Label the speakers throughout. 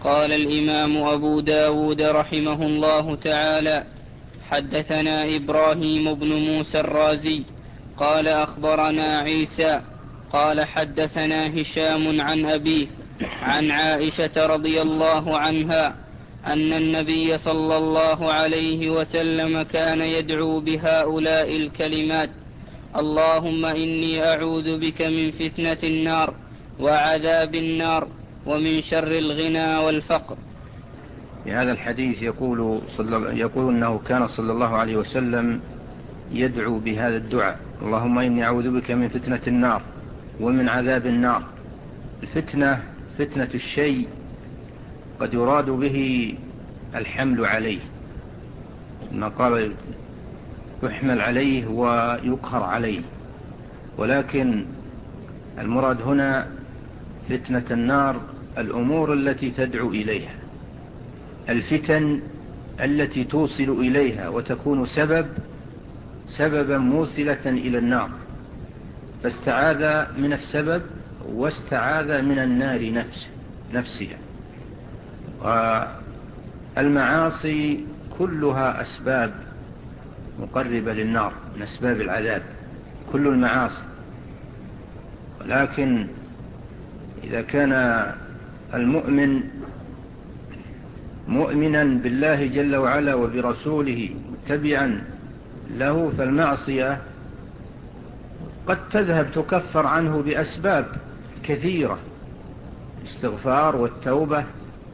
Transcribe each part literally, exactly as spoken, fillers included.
Speaker 1: قال الإمام أبو داود رحمه الله تعالى: حدثنا إبراهيم بن موسى الرازي قال أخبرنا عيسى قال حدثنا هشام عن أبيه عن عائشة رضي الله عنها أن النبي صلى الله عليه وسلم كان يدعو بهؤلاء الكلمات: اللهم إني أعوذ بك من فتنة النار وعذاب النار ومن شر الغنى والفقر.
Speaker 2: في هذا الحديث يقول, صلى يقول أنه كان صلى الله عليه وسلم يدعو بهذا الدعاء: اللهم إني أعوذ بك من فتنة النار ومن عذاب النار. الفتنة فتنة الشيء قد يراد به الحمل عليه، ما قال يحمل عليه ويقهر عليه، ولكن المراد هنا فتنة النار الأمور التي تدعو إليها، الفتن التي توصل إليها وتكون سبب سببا موصلة إلى النار، فاستعاذ من السبب واستعاذ من النار نفس نفسها. والمعاصي كلها أسباب مقربة للنار من أسباب العذاب، كل المعاصي. ولكن إذا كان المؤمن مؤمنا بالله جل وعلا وبرسوله متبعا له، فالمعصية قد تذهب تكفر عنه بأسباب كثيرة: الاستغفار والتوبة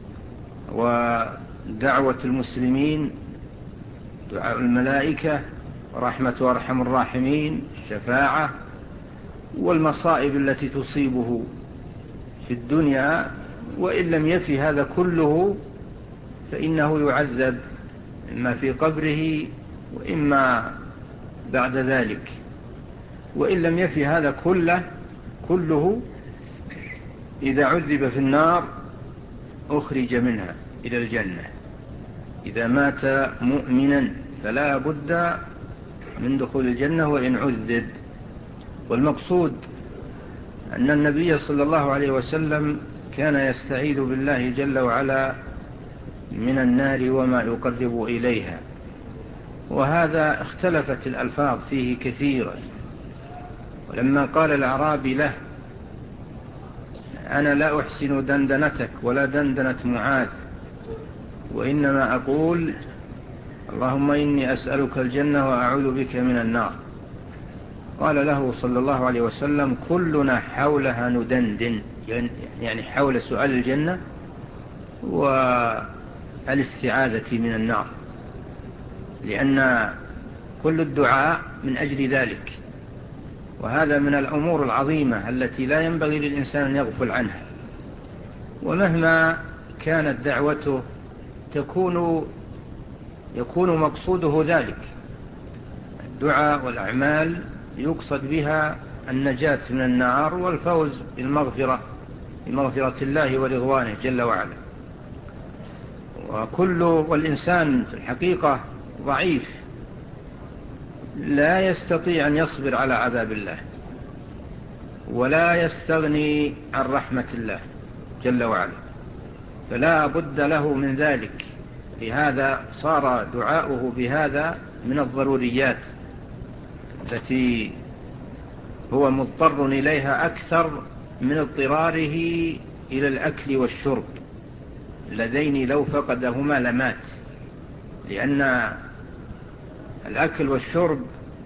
Speaker 2: ودعوة المسلمين، دعاء الملائكة، رحمة وارحم الراحمين، الشفاعة، والمصائب التي تصيبه في الدنيا. وإن لم يفي هذا كله فإنه يعذب إما في قبره وإما بعد ذلك. وإن لم يفي هذا كله كله إذا عذب في النار أخرج منها إلى الجنة إذا مات مؤمنا، فلا بد من دخول الجنة وإن عذب. والمقصود أن النبي صلى الله عليه وسلم كان يستعيذ بالله جل وعلا من النار وما يقرب إليها، وهذا اختلفت الألفاظ فيه كثيرا. ولما قال الأعرابي له: أنا لا أحسن دندنتك ولا دندنة معاذ، وإنما أقول اللهم إني أسألك الجنة وأعوذ بك من النار، قال له صلى الله عليه وسلم: كلنا حولها ندندن، يعني حول سؤال الجنة والاستعاذة من النار، لأن كل الدعاء من أجل ذلك. وهذا من الأمور العظيمة التي لا ينبغي للإنسان أن يغفل عنها. ومهما كانت دعوته تكون يكون مقصوده ذلك، الدعاء والأعمال يقصد بها النجاة من النار والفوز بالمغفرة بمغفرة الله ورضوانه جل وعلا. وكل والإنسان في الحقيقة ضعيف، لا يستطيع أن يصبر على عذاب الله ولا يستغني عن رحمة الله جل وعلا، فلا بد له من ذلك. لهذا صار دعاؤه بهذا من الضروريات التي هو مضطر إليها أكثر من اضطراره إلى الأكل والشرب، اللذين لو فقدهما لمات، لأن الأكل والشرب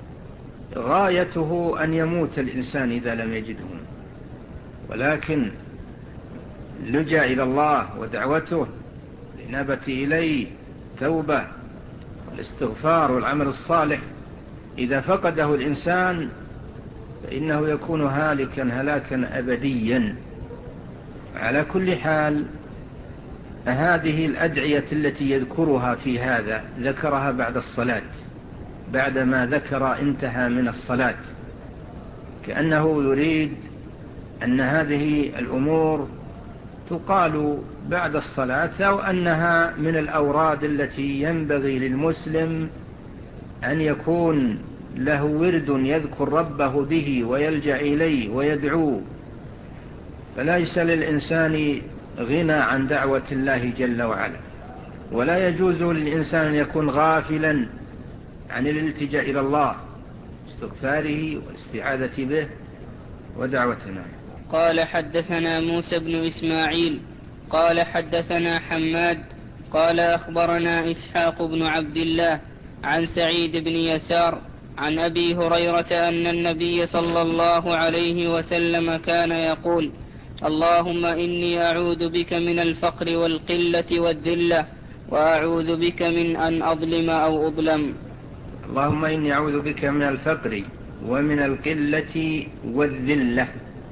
Speaker 2: غايته أن يموت الإنسان إذا لم يجدهم. ولكن لجأ إلى الله ودعوته الإنابة إليه، توبة والاستغفار والعمل الصالح، إذا فقده الإنسان فإنه يكون هالكا هلاكا أبديا. على كل حال، هذه الأدعية التي يذكرها في هذا ذكرها بعد الصلاة، بعدما ذكر انتهى من الصلاة، كأنه يريد أن هذه الأمور تقال بعد الصلاة، أو أنها من الأوراد التي ينبغي للمسلم أن يكون له ورد يذكر ربه به ويلجأ إليه ويدعوه. فليس للإنسان غنى عن دعوة الله جل وعلا، ولا يجوز للإنسان أن يكون غافلا عن الالتجاء إلى الله، استغفاره والاستعاذة به ودعوتنا.
Speaker 1: قال حدثنا موسى بن إسماعيل قال حدثنا حماد قال أخبرنا إسحاق بن عبد الله عن سعيد بن يسار عن أبي هريرة أن النبي صلى الله عليه وسلم كان يقول: اللهم إني أعوذ بك من الفقر والقلة والذلة وأعوذ بك من أن أظلم أو أظلم.
Speaker 2: اللهم إني أعوذ بك من الفقر ومن القلة والذلة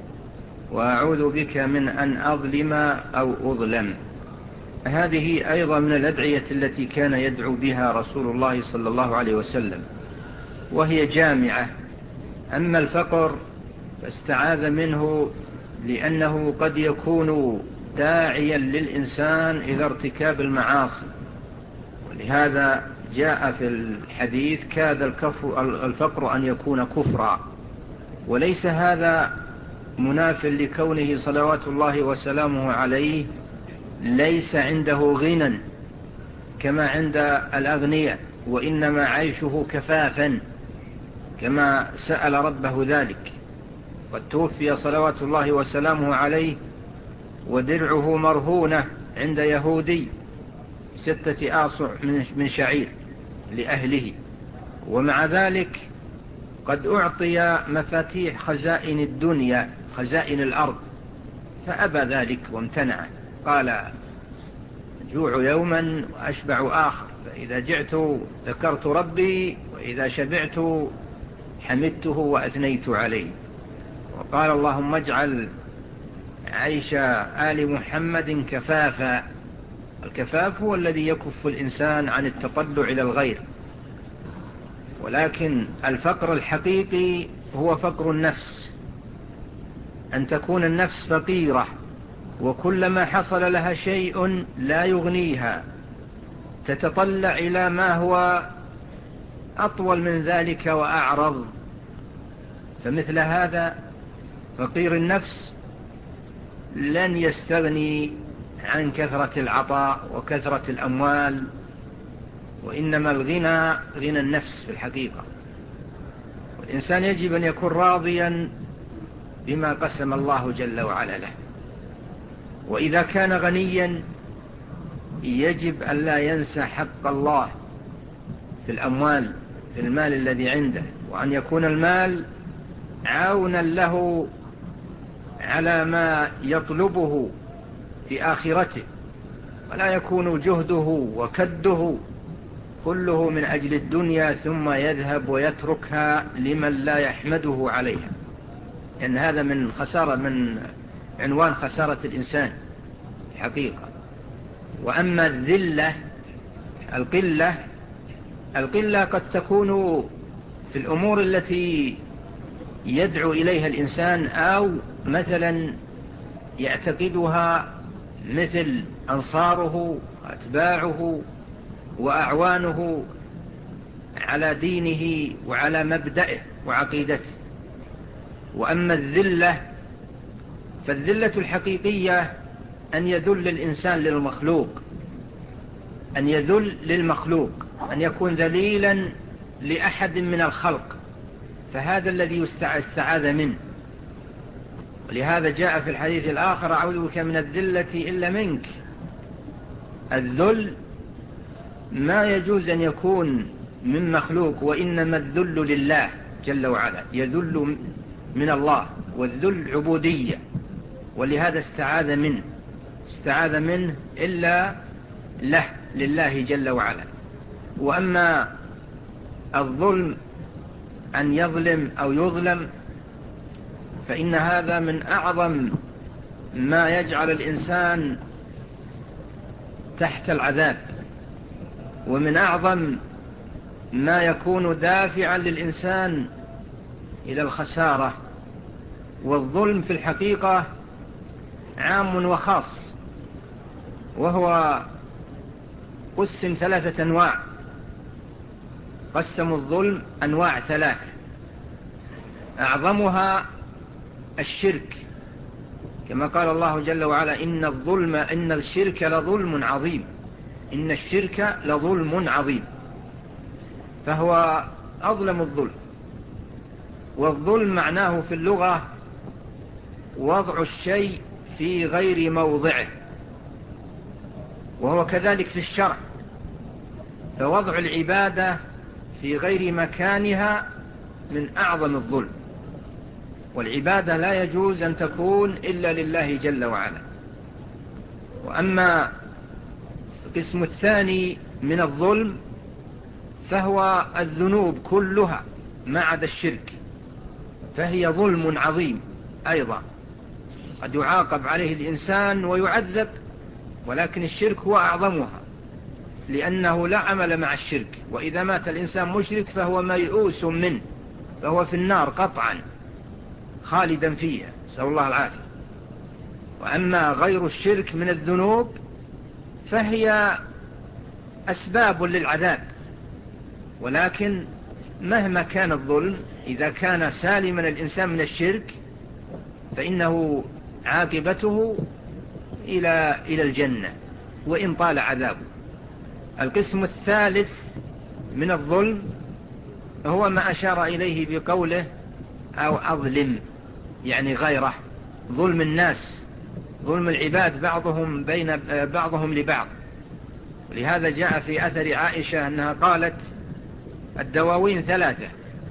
Speaker 2: وأعوذ بك من أن أظلم أو أظلم. هذه أيضا من الأدعية التي كان يدعو بها رسول الله صلى الله عليه وسلم، وهي جامعة. أما الفقر فاستعاذ منه لأنه قد يكون داعيا للإنسان إلى ارتكاب المعاصي، ولهذا جاء في الحديث: كاد الفقر أن يكون كفرا. وليس هذا مناف لكونه صلوات الله وسلامه عليه ليس عنده غنى كما عند الأغنياء، وإنما عيشه كفافا كما سأل ربه ذلك. قد توفي صلوات الله وسلامه عليه ودرعه مرهونة عند يهودي ستة آصع من شعير لأهله، ومع ذلك قد أعطي مفاتيح خزائن الدنيا، خزائن الأرض، فأبى ذلك وامتنع. قال: جوع يوما وأشبع آخر، فإذا جعت ذكرت ربي، وإذا شبعت حمدته وأثنيت عليه. وقال: اللهم اجعل عيش آل محمد كفافا. الكفاف هو الذي يكف الإنسان عن التطلع إلى الغير، ولكن الفقر الحقيقي هو فقر النفس، أن تكون النفس فقيرة، وكلما حصل لها شيء لا يغنيها تتطلع إلى ما هو أطول من ذلك وأعرض. فمثل هذا فقير النفس لن يستغني عن كثرة العطاء وكثرة الأموال، وإنما الغنى غنى النفس في الحقيقة. والإنسان يجب أن يكون راضيا بما قسم الله جل وعلا له، وإذا كان غنيا يجب أن لا ينسى حق الله في الأموال، في المال الذي عنده، وأن يكون المال عونا له على ما يطلبه في آخرته، ولا يكون جهده وكده كله من أجل الدنيا ثم يذهب ويتركها لمن لا يحمده عليها، لأن هذا من خسارة، من عنوان خسارة الإنسان حقيقة. وأما الذلة القلة القلة قد تكون في الأمور التي يدعو إليها الإنسان، أو مثلا يعتقدها مثل أنصاره وأتباعه وأعوانه على دينه وعلى مبدئه وعقيدته. وأما الذلة فالذلة الحقيقية أن يذل الإنسان للمخلوق، أن يذل للمخلوق، أن يكون ذليلا لأحد من الخلق، فهذا الذي يستعاذ منه. ولهذا جاء في الحديث الآخر: أعوذ بك من الذلة إلا منك. الذل ما يجوز أن يكون من مخلوق، وإنما الذل لله جل وعلا، يذل من الله، والذل عبودية، ولهذا استعاذ منه استعاذ منه إلا له لله جل وعلا. وأما الظلم أن يظلم أو يظلم فإن هذا من أعظم ما يجعل الإنسان تحت العذاب، ومن أعظم ما يكون دافعا للإنسان إلى الخسارة. والظلم في الحقيقة عام وخاص، وهو قسم ثلاثة أنواع، قسموا الظلم أنواع ثلاثة، أعظمها الشرك كما قال الله جل وعلا إن الظلم إن الشرك لظلم عظيم، إن الشرك لظلم عظيم، فهو أظلم الظلم. والظلم معناه في اللغة وضع الشيء في غير موضعه، وهو كذلك في الشرع، فوضع العبادة في غير مكانها من أعظم الظلم، والعبادة لا يجوز أن تكون إلا لله جل وعلا. وأما القسم الثاني من الظلم فهو الذنوب كلها ما عدا الشرك، فهي ظلم عظيم أيضا، قد يعاقب عليه الإنسان ويعذب، ولكن الشرك هو أعظمها، لأنه لا عمل مع الشرك، وإذا مات الإنسان مشرك فهو ميؤوس منه، فهو في النار قطعا خالدا فيها، نسأل الله العافية. وأما غير الشرك من الذنوب فهي أسباب للعذاب، ولكن مهما كان الظلم إذا كان سالما الإنسان من الشرك فإنه عاقبته إلى إلى الجنة وإن طال عذابه. القسم الثالث من الظلم هو ما أشار إليه بقوله أو أظلم، يعني غيره، ظلم الناس، ظلم العباد بعضهم بين بعضهم لبعض. ولهذا جاء في أثر عائشة أنها قالت الدواوين ثلاثة،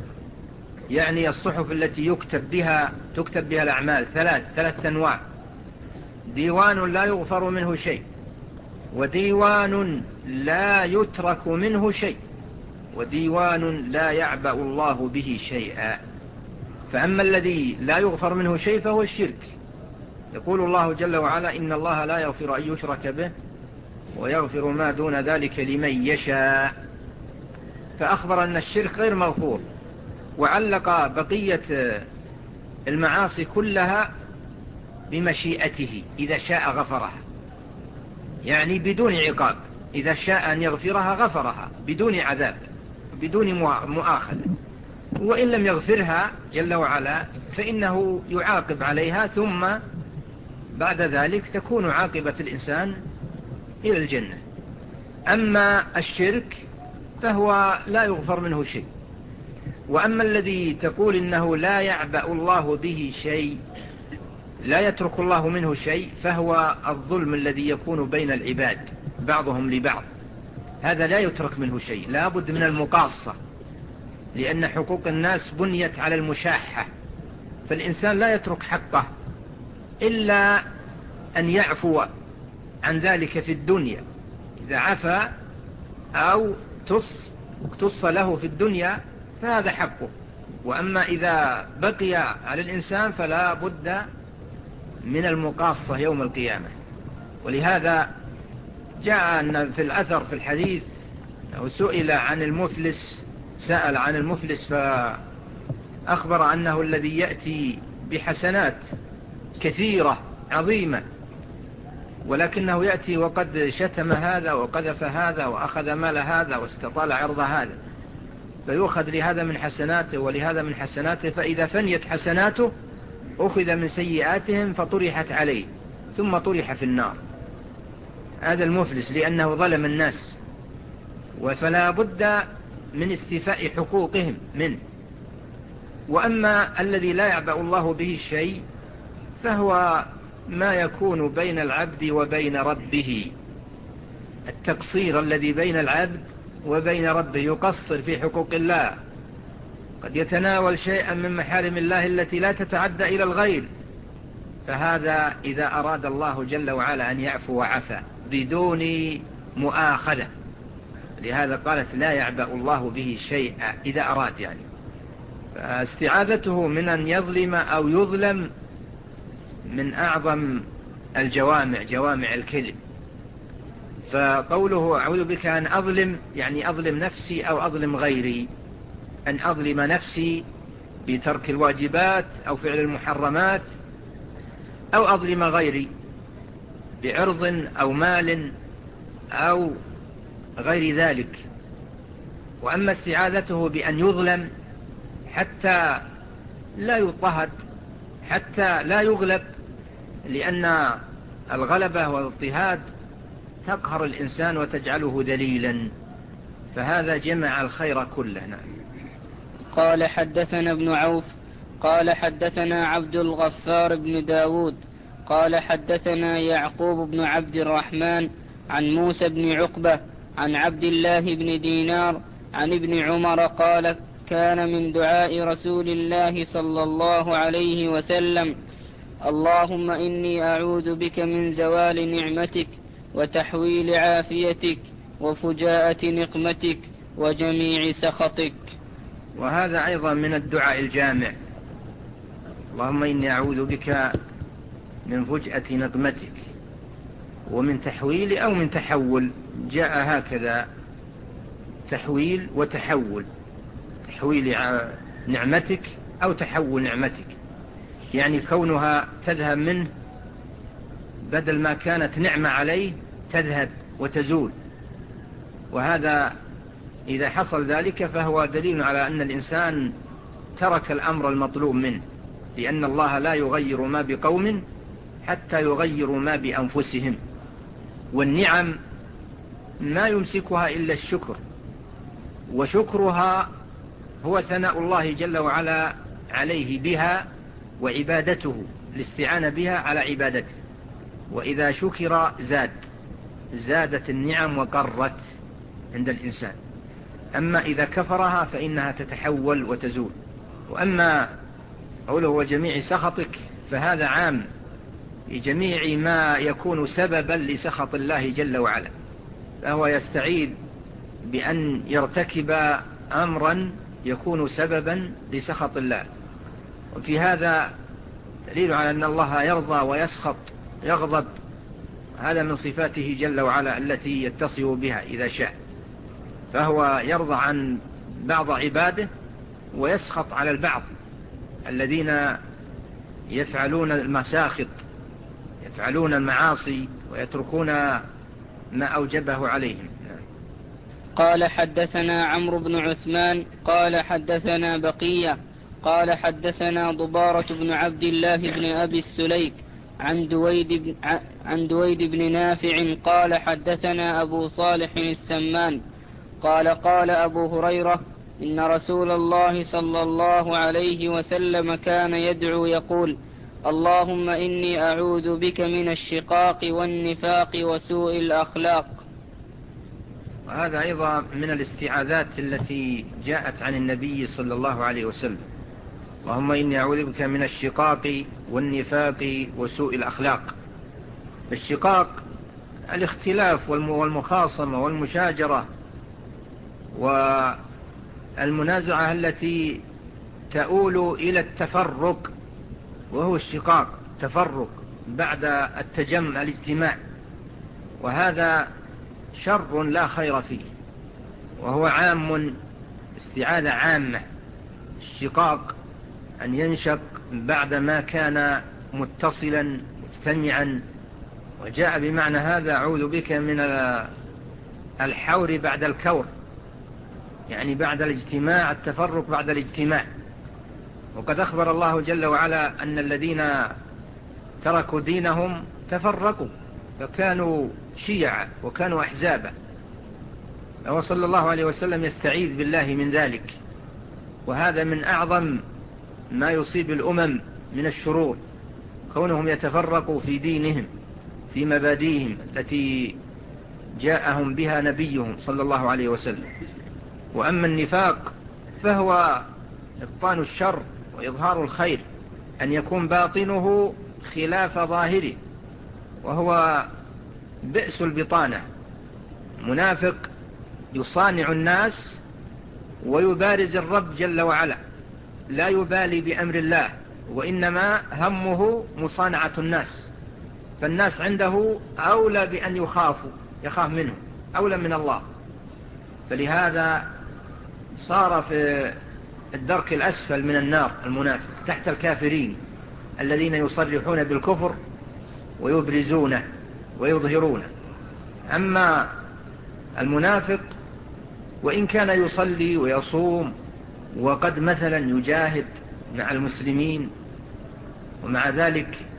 Speaker 2: يعني الصحف التي يكتب بها تكتب بها الأعمال ثلاث ثلاث أنواع: ديوان لا يغفر منه شيء، وديوان لا يترك منه شيء، وديوان لا يعبأ الله به شيئا. فأما الذي لا يغفر منه شيء فهو الشرك، يقول الله جل وعلا إن الله لا يغفر أن يشرك به ويغفر ما دون ذلك لمن يشاء، فأخبر أن الشرك غير مغفور، وعلق بقية المعاصي كلها بمشيئته، إذا شاء غفرها، يعني بدون عقاب، إذا شاء أن يغفرها غفرها بدون عذاب بدون مؤاخذة، وإن لم يغفرها جل وعلا فإنه يعاقب عليها، ثم بعد ذلك تكون عاقبة الإنسان إلى الجنة. أما الشرك فهو لا يغفر منه شيء. وأما الذي تقول إنه لا يعبأ الله به شيء، لا يترك الله منه شيء، فهو الظلم الذي يكون بين العباد بعضهم لبعض، هذا لا يترك منه شيء، لا بد من المقاصة، لأن حقوق الناس بنيت على المشاحة، فالإنسان لا يترك حقه إلا أن يعفو عن ذلك في الدنيا، إذا عفا أو اقتص له في الدنيا فهذا حقه. وأما إذا بقي على الإنسان فلا بد من المقاصة يوم القيامة. ولهذا جاء أن في الأثر في الحديث أو سئل عن المفلس، سأل عن المفلس فأخبر أنه الذي يأتي بحسنات كثيرة عظيمة، ولكنه يأتي وقد شتم هذا وقذف هذا وأخذ مال هذا واستطال عرض هذا، فيؤخذ لهذا من حسناته ولهذا من حسناته، فإذا فنيت حسناته أخذ من سيئاتهم فطرحت عليه ثم طرح في النار. هذا المفلس لأنه ظلم الناس، فلا بد من استيفاء حقوقهم منه. وأما الذي لا يعبأ الله به الشيء فهو ما يكون بين العبد وبين ربه، التقصير الذي بين العبد وبين ربه، يقصر في حقوق الله، قد يتناول شيئا من محارم الله التي لا تتعدى إلى الغير، فهذا إذا أراد الله جل وعلا أن يعفو وعفى بدون مؤاخذة. لهذا قالت لا يعبأ الله به شيئا إذا أراد، يعني فاستعاذته من أن يظلم أو يظلم من أعظم الجوامع، جوامع الكلم. فقوله أعوذ بك أن أظلم، يعني أظلم نفسي أو أظلم غيري، أن أظلم نفسي بترك الواجبات أو فعل المحرمات، أو أظلم غيري بعرض أو مال أو غير ذلك. وأما استعاذته بأن يظلم حتى لا يضطهد، حتى لا يغلب، لأن الغلبة والاضطهاد تقهر الإنسان وتجعله ذليلا، فهذا جمع الخير كله. نعم.
Speaker 1: قال حدثنا ابن عوف قال حدثنا عبد الغفار بن داود قال حدثنا يعقوب بن عبد الرحمن عن موسى بن عقبة عن عبد الله بن دينار عن ابن عمر قال كان من دعاء رسول الله صلى الله عليه وسلم اللهم إني أعوذ بك من زوال نعمتك وتحويل عافيتك وفجاءة نقمتك وجميع سخطك.
Speaker 2: وهذا أيضا من الدعاء الجامع، اللهم إني أعوذ بك من فجأة نقمتك ومن تحويل أو من تحول، جاء هكذا تحويل وتحول، تحويل نعمتك أو تحول نعمتك، يعني كونها تذهب منه بدل ما كانت نعمة عليه تذهب وتزول. وهذا إذا حصل ذلك فهو دليل على أن الإنسان ترك الأمر المطلوب منه، لأن الله لا يغير ما بقوم حتى يغيروا ما بأنفسهم. والنعم ما يمسكها إلا الشكر، وشكرها هو ثناء الله جل وعلا عليه بها وعبادته، الاستعانة بها على عبادته. وإذا شكر زاد زادت النعم وقرت عند الإنسان. أما إذا كفرها فإنها تتحول وتزول. وأما قوله وجميع سخطك فهذا عام لجميع ما يكون سببا لسخط الله جل وعلا، فهو يستعيذ بأن يرتكب أمرا يكون سببا لسخط الله. وفي هذا دليل على أن الله يرضى ويسخط، يغضب، هذا من صفاته جل وعلا التي يتصف بها إذا شاء، فهو يرضى عن بعض عباده ويسخط على البعض الذين يفعلون المساخط، يفعلون المعاصي ويتركون ما أوجبه عليهم.
Speaker 1: قال حدثنا عمرو بن عثمان قال حدثنا بقية قال حدثنا ضبارة بن عبد الله بن أبي السليك عن دويد بن, عن دويد بن نافع قال حدثنا أبو صالح السمان قال قال أبو هريرة إن رسول الله صلى الله عليه وسلم كان يدعو يقول اللهم إني أعوذ بك من الشقاق والنفاق وسوء الأخلاق.
Speaker 2: وهذا أيضا من الاستعاذات التي جاءت عن النبي صلى الله عليه وسلم، اللهم إني أعوذ بك من الشقاق والنفاق وسوء الأخلاق. الشقاق الاختلاف والمخاصمة والمشاجرة والمنازعة التي تؤول إلى التفرق، وهو الشقاق تفرق بعد التجمع الاجتماع، وهذا شر لا خير فيه، وهو عام، استعاذة عامة. الشقاق أن ينشق بعدما كان متصلا مجتمعا، وجاء بمعنى هذا أعوذ بك من الحور بعد الكور، يعني بعد الاجتماع التفرق بعد الاجتماع. وقد أخبر الله جل وعلا أن الذين تركوا دينهم تفرقوا فكانوا شيعا وكانوا أحزابا، وصلى الله عليه وسلم يستعيذ بالله من ذلك. وهذا من أعظم ما يصيب الأمم من الشرور، كونهم يتفرقوا في دينهم في مبادئهم التي جاءهم بها نبيهم صلى الله عليه وسلم. وأما النفاق فهو إبطان الشر وإظهار الخير، أن يكون باطنه خلاف ظاهره، وهو بئس البطانة. منافق يصانع الناس ويبارز الرب جل وعلا، لا يبالي بأمر الله، وإنما همه مصانعة الناس، فالناس عنده أولى بأن يخافوا، يخاف منه أولى من الله. فلهذا صار في الدرك الأسفل من النار المنافق، تحت الكافرين الذين يصرحون بالكفر ويبرزونه ويظهرونه. أما المنافق وإن كان يصلي ويصوم وقد مثلا يجاهد مع المسلمين، ومع ذلك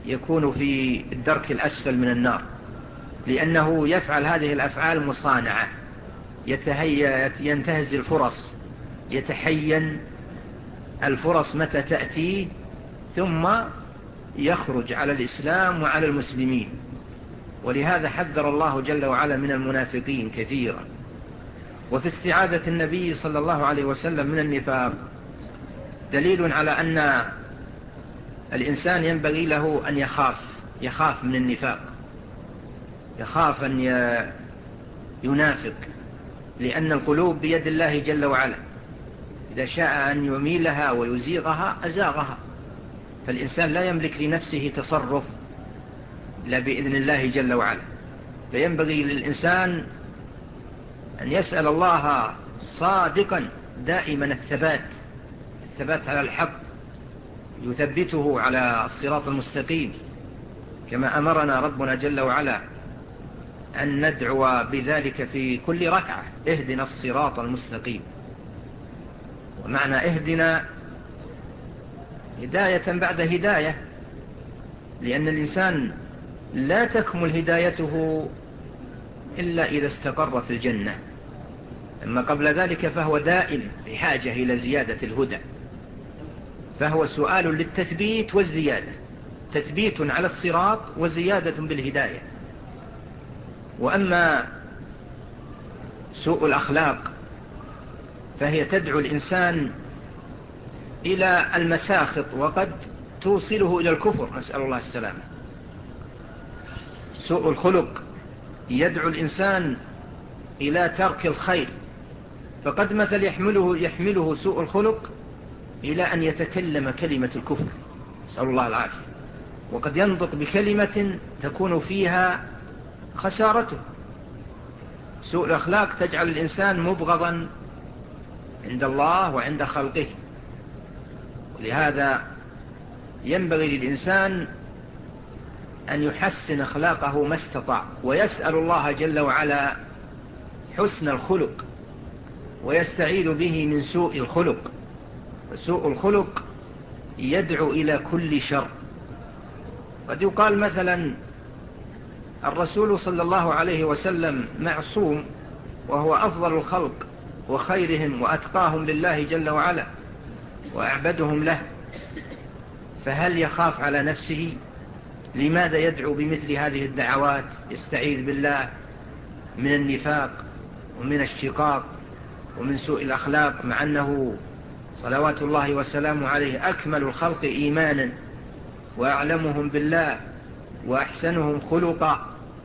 Speaker 2: يكون في الدرك الأسفل من النار، لأنه يفعل هذه الأفعال مصانعة، يتهيأ ينتهز الفرص، يتحين الفرص متى تأتي، ثم يخرج على الإسلام وعلى المسلمين. ولهذا حذر الله جل وعلا من المنافقين كثيرا. وفي استعاذة النبي صلى الله عليه وسلم من النفاق دليل على أن الإنسان ينبغي له أن يخاف يخاف من النفاق، يخاف أن ينافق، لأن القلوب بيد الله جل وعلا، إذا شاء أن يميلها ويزيغها أزاغها، فالإنسان لا يملك لنفسه تصرف إلا بإذن الله جل وعلا. فينبغي للإنسان أن يسأل الله صادقا دائما الثبات الثبات على الحق، يثبته على الصراط المستقيم، كما أمرنا ربنا جل وعلا أن ندعو بذلك في كل ركعة: اهدنا الصراط المستقيم. ومعنى اهدنا هداية بعد هداية، لأن الإنسان لا تكمل هدايته إلا إذا استقر في الجنة، أما قبل ذلك فهو دائم بحاجة إلى زيادة الهدى، فهو سؤال للتثبيت والزيادة، تثبيت على الصراط وزيادة بالهداية. وأما سوء الأخلاق فهي تدعو الإنسان إلى المساخط، وقد توصله إلى الكفر، نسأل الله السلامة. سوء الخلق يدعو الإنسان إلى ترك الخير، فقد مثل يحمله, يحمله سوء الخلق إلى أن يتكلم كلمة الكفر، نسأل الله العافية، وقد ينطق بكلمة تكون فيها خسارته. سوء الأخلاق تجعل الإنسان مبغضا عند الله وعند خلقه، ولهذا ينبغي للإنسان أن يحسن أخلاقه ما استطاع، ويسأل الله جل وعلا حسن الخلق، ويستعيذ به من سوء الخلق. وسوء الخلق يدعو إلى كل شر. قد يقال مثلا الرسول صلى الله عليه وسلم معصوم، وهو أفضل الخلق وخيرهم وأتقاهم لله جل وعلا وأعبدهم له، فهل يخاف على نفسه؟ لماذا يدعو بمثل هذه الدعوات؟ يستعيذ بالله من النفاق ومن الشقاق ومن سوء الأخلاق، مع أنه صلوات الله وسلامه عليه أكمل الخلق إيمانا وأعلمهم بالله وأحسنهم خلقا،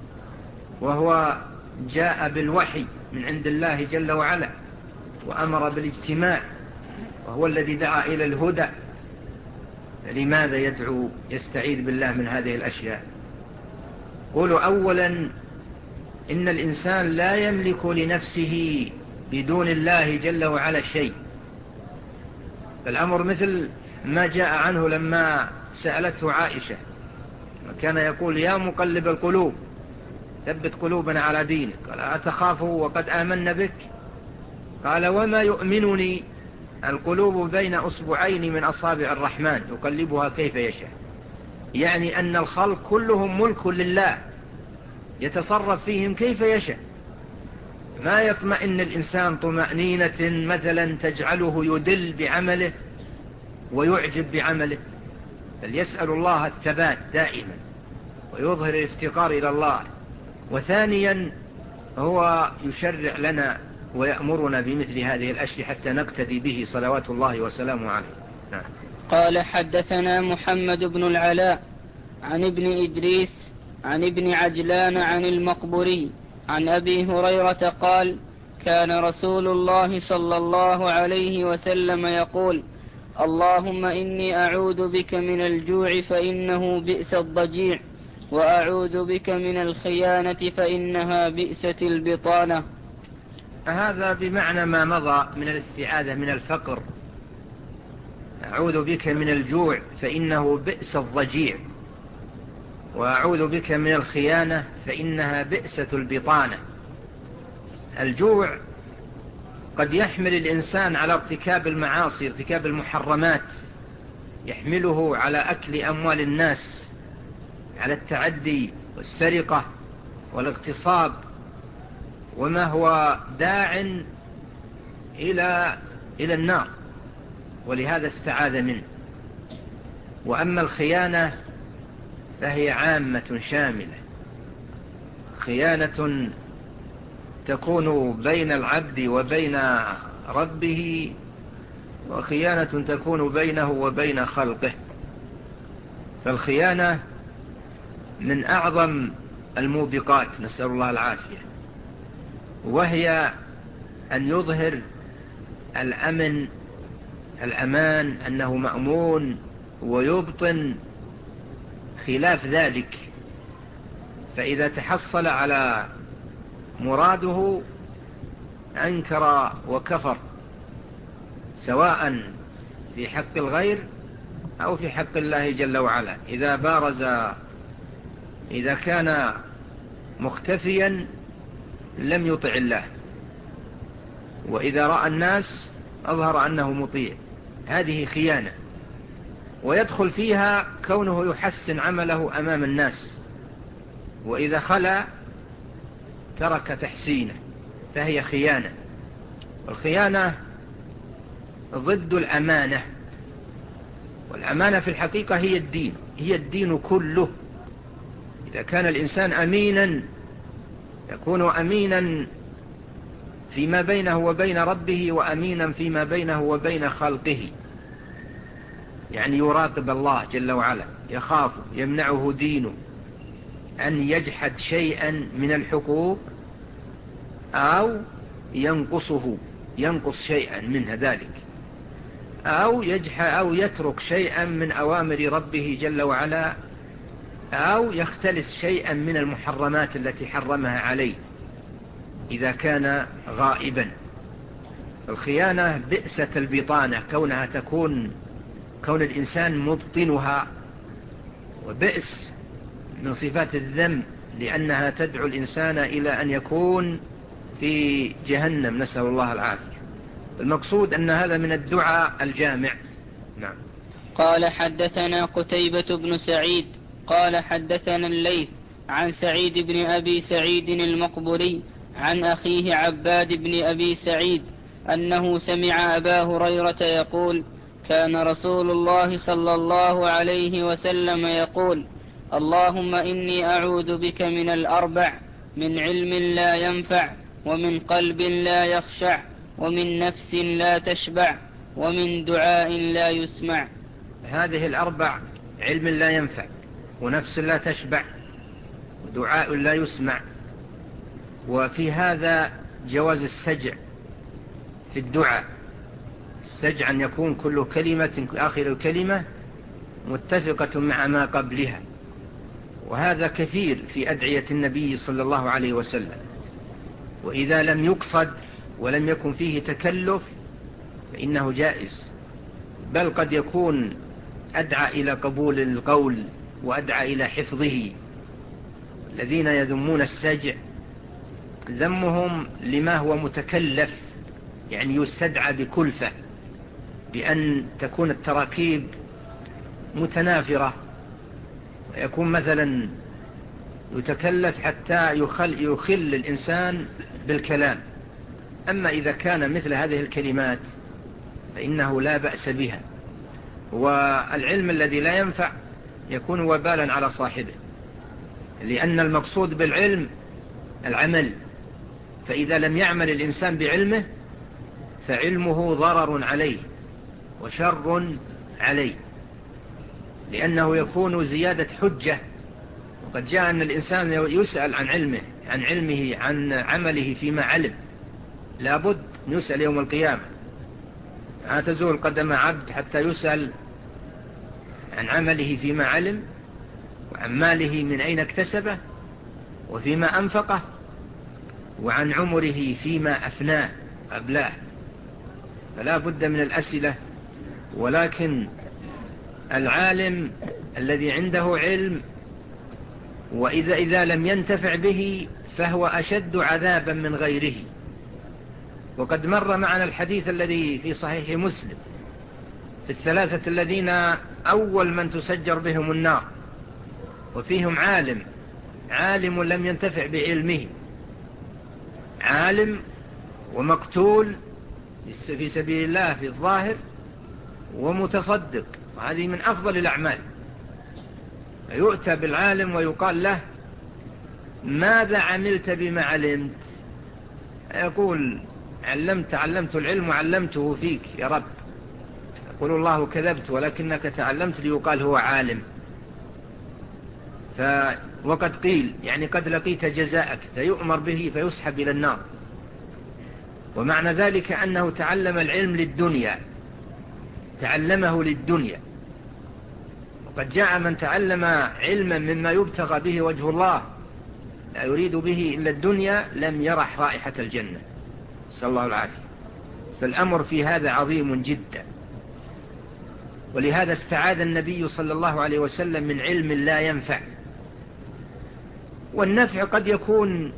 Speaker 2: وهو جاء بالوحي من عند الله جل وعلا وأمر بالاجتماع، وهو الذي دعا إلى الهدى. لماذا يدعو يستعيذ بالله من هذه الأشياء؟ قولوا أولا إن الإنسان لا يملك لنفسه بدون الله جل وعلا شيء. فالأمر مثل ما جاء عنه لما سألته عائشة، كان يقول: يا مقلب القلوب ثبت قلوبنا على دينك. قال: أتخاف وقد آمنا بك؟ قال: وما يؤمنني؟ القلوب بين أصبعين من أصابع الرحمن يقلبها كيف يشاء. يعني أن الخلق كلهم ملك لله يتصرف فيهم كيف يشاء. ما يطمئن الإنسان طمأنينة مثلا تجعله يدل بعمله ويعجب بعمله، بل يسأل الله الثبات دائما ويظهر الافتقار إلى الله. وثانيا هو يشرع لنا ويأمرنا بمثل هذه الأشياء حتى نقتدي به صلوات الله وسلامه عليه. نعم.
Speaker 1: قال: حدثنا محمد بن العلاء عن ابن إدريس عن ابن عجلان عن المقبري عن أبي هريرة قال: كان رسول الله صلى الله عليه وسلم يقول: اللهم إني أعوذ بك من الجوع فإنه بئس الضجيع، وأعوذ بك من الخيانة فإنها بئست البطانة.
Speaker 2: هذا بمعنى ما مضى من الاستعاذة من الفقر. أعوذ بك من الجوع فإنه بئس الضجيع، وأعوذ بك من الخيانة فإنها بئسة البطانة. الجوع قد يحمل الإنسان على ارتكاب المعاصي، ارتكاب المحرمات، يحمله على أكل أموال الناس على التعدي والسرقة والاغتصاب، وما هو داع إلى إلى النار، ولهذا استعاذ منه. وأما الخيانة فهي عامة شاملة، خيانة تكون بين العبد وبين ربه، وخيانة تكون بينه وبين خلقه. فالخيانة من أعظم الموبقات، نسأل الله العافية، وهي أن يظهر الأمن الأمان أنه مأمون، ويبطن خلاف ذلك. فإذا تحصل على مراده أنكر وكفر، سواء في حق الغير أو في حق الله جل وعلا. إذا بارز، إذا كان مختفيا لم يطع الله، وإذا رأى الناس أظهر أنه مطيع. هذه خيانة، ويدخل فيها كونه يحسن عمله أمام الناس، وإذا خلا ترك تحسينه، فهي خيانة. والخيانة ضد الأمانة، والأمانة في الحقيقة هي الدين، هي الدين كله. إذا كان الإنسان أمينا يكون أمينا فيما بينه وبين ربه، وأمينا فيما بينه وبين خلقه، يعني يراقب الله جل وعلا، يخاف، يمنعه دينه أن يجحد شيئا من الحقوق أو ينقصه، ينقص شيئا منها ذلك، أو يجحد أو يترك شيئا من أوامر ربه جل وعلا، أو يختلس شيئا من المحرمات التي حرمها عليه إذا كان غائبا. الخيانة بئسة البطانة، كونها تكون كون الإنسان مبطنها، وبئس من صفات الذنب، لأنها تدعو الإنسان إلى أن يكون في جهنم، نسأل الله العافية. المقصود أن هذا من الدعاء الجامع. نعم.
Speaker 1: قال حدثنا قتيبة بن سعيد قال حدثنا الليث عن سعيد بن أبي سعيد المقبري عن أخيه عباد بن أبي سعيد أنه سمع أبا هريرة يقول: كان رسول الله صلى الله عليه وسلم يقول: اللهم إني أعوذ بك من الأربع: من علم لا ينفع، ومن قلب لا يخشع، ومن نفس لا تشبع، ومن دعاء لا يسمع.
Speaker 2: هذه الأربع: علم لا ينفع، ونفس لا تشبع، ودعاء لا يسمع. وفي هذا جواز السجع في الدعاء. السجع أن يكون كل كلمة آخر الكلمة متفقة مع ما قبلها، وهذا كثير في أدعية النبي صلى الله عليه وسلم. وإذا لم يقصد ولم يكن فيه تكلف فإنه جائز، بل قد يكون أدعى إلى قبول القول وأدعى إلى حفظه. الذين يذمون السجع ذمهم لما هو متكلف، يعني يستدعى بكلفة، بأن تكون التراكيب متنافرة، ويكون مثلا يتكلف حتى يخل, يخل الإنسان بالكلام. أما إذا كان مثل هذه الكلمات فإنه لا بأس بها. والعلم الذي لا ينفع يكون وبالا على صاحبه، لأن المقصود بالعلم العمل، فإذا لم يعمل الإنسان بعلمه فعلمه ضرر عليه وشر عليه، لأنه يكون زيادة حجة. وقد جاء أن الإنسان يسأل عن علمه عن علمه عن عمله فيما علم، لابد يسأل يوم القيامة. لا تزول قدم عبد حتى يسأل عن عمله فيما علم، وعن ماله من أين اكتسبه، وفيما أنفقه، وعن عمره فيما أفناه قبلاه. فلا بد من الأسئلة. ولكن العالم الذي عنده علم وإذا إذا لم ينتفع به فهو أشد عذابا من غيره. وقد مر معنا الحديث الذي في صحيح مسلم في الثلاثة الذين أول من تسجر بهم النار: وفيهم عالم عالم لم ينتفع بعلمه، عالم ومقتول في سبيل الله في الظاهر ومتصدق، وهذه من أفضل الأعمال. يؤتى بالعالم ويقال له ماذا عملت بما علمت؟ يقول علمت علمت العلم وعلمته فيك يا رب. يقول الله كذبت ولكنك تعلمت، ليقال هو عالم. ف وقد قيل يعني قد لقيت جزاءك، فيؤمر به فيسحب إلى النار. ومعنى ذلك أنه تعلم العلم للدنيا، تعلمه للدنيا. وقد جاء من تعلم علما مما يبتغى به وجه الله لا يريد به إلا الدنيا لم يرح رائحة الجنة، نسأل الله العافية. فالأمر في هذا عظيم جدا. ولهذا استعاذ النبي صلى الله عليه وسلم من علم لا ينفع. والنفع قد يكون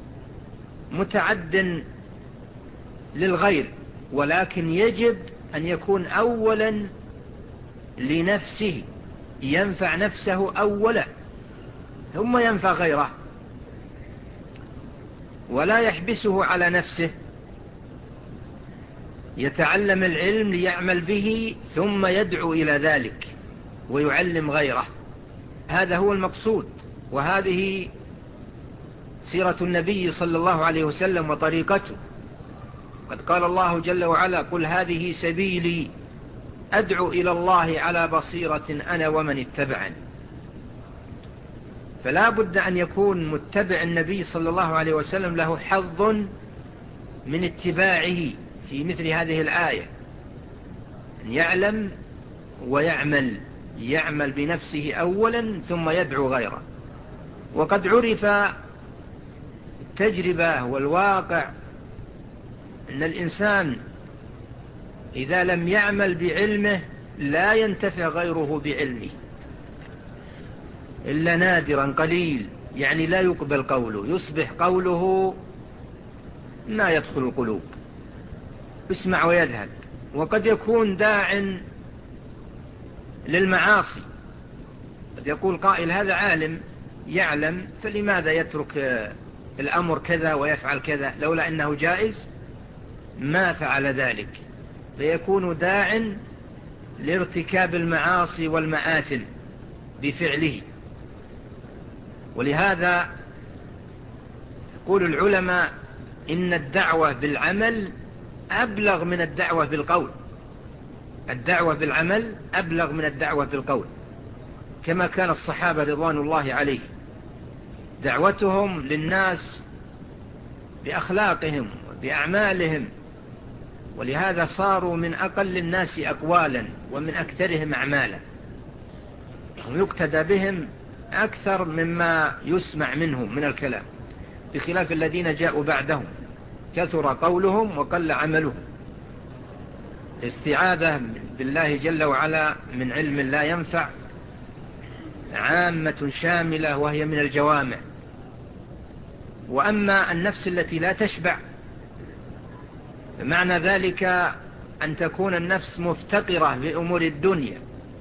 Speaker 2: متعد للغير، ولكن يجب أن يكون أولا لنفسه، ينفع نفسه أولا ثم ينفع غيره، ولا يحبسه على نفسه. يتعلم العلم ليعمل به ثم يدعو إلى ذلك ويعلم غيره، هذا هو المقصود. وهذه سيرة النبي صلى الله عليه وسلم وطريقته. قد قال الله جل وعلا قل هذه سبيلي أدعو إلى الله على بصيرة أنا ومن اتبعني. فلا بد أن يكون متبع النبي صلى الله عليه وسلم له حظ من اتباعه في مثل هذه الآية، أن يعلم ويعمل، يعمل بنفسه أولا ثم يدعو غيره. وقد عرف التجربة والواقع أن الإنسان إذا لم يعمل بعلمه لا ينتفع غيره بعلمه إلا نادرا قليل، يعني لا يقبل قوله، يصبح قوله ما يدخل القلوب، يسمع ويذهب. وقد يكون داع للمعاصي، قد يقول قائل هذا عالم يعلم فلماذا يترك الأمر كذا ويفعل كذا، لولا أنه جائز ما فعل ذلك، فيكون داع لارتكاب المعاصي والمآثم بفعله. ولهذا يقول العلماء إن الدعوة بالعمل أبلغ من الدعوة بالقول، الدعوة بالعمل أبلغ من الدعوة بالقول، كما كان الصحابة رضوان الله عليه دعوتهم للناس بأخلاقهم وبأعمالهم، ولهذا صاروا من أقل الناس أقوالا ومن أكثرهم أعمالا، ويقتدى بهم أكثر مما يسمع منهم من الكلام، بخلاف الذين جاءوا بعدهم كثر قولهم وقل عملهم. استعاذة بالله جل وعلا من علم لا ينفع عامة شاملة وهي من الجوامع. وأما النفس التي لا تشبع معنى ذلك أن تكون النفس مفتقرة بأمور الدنيا،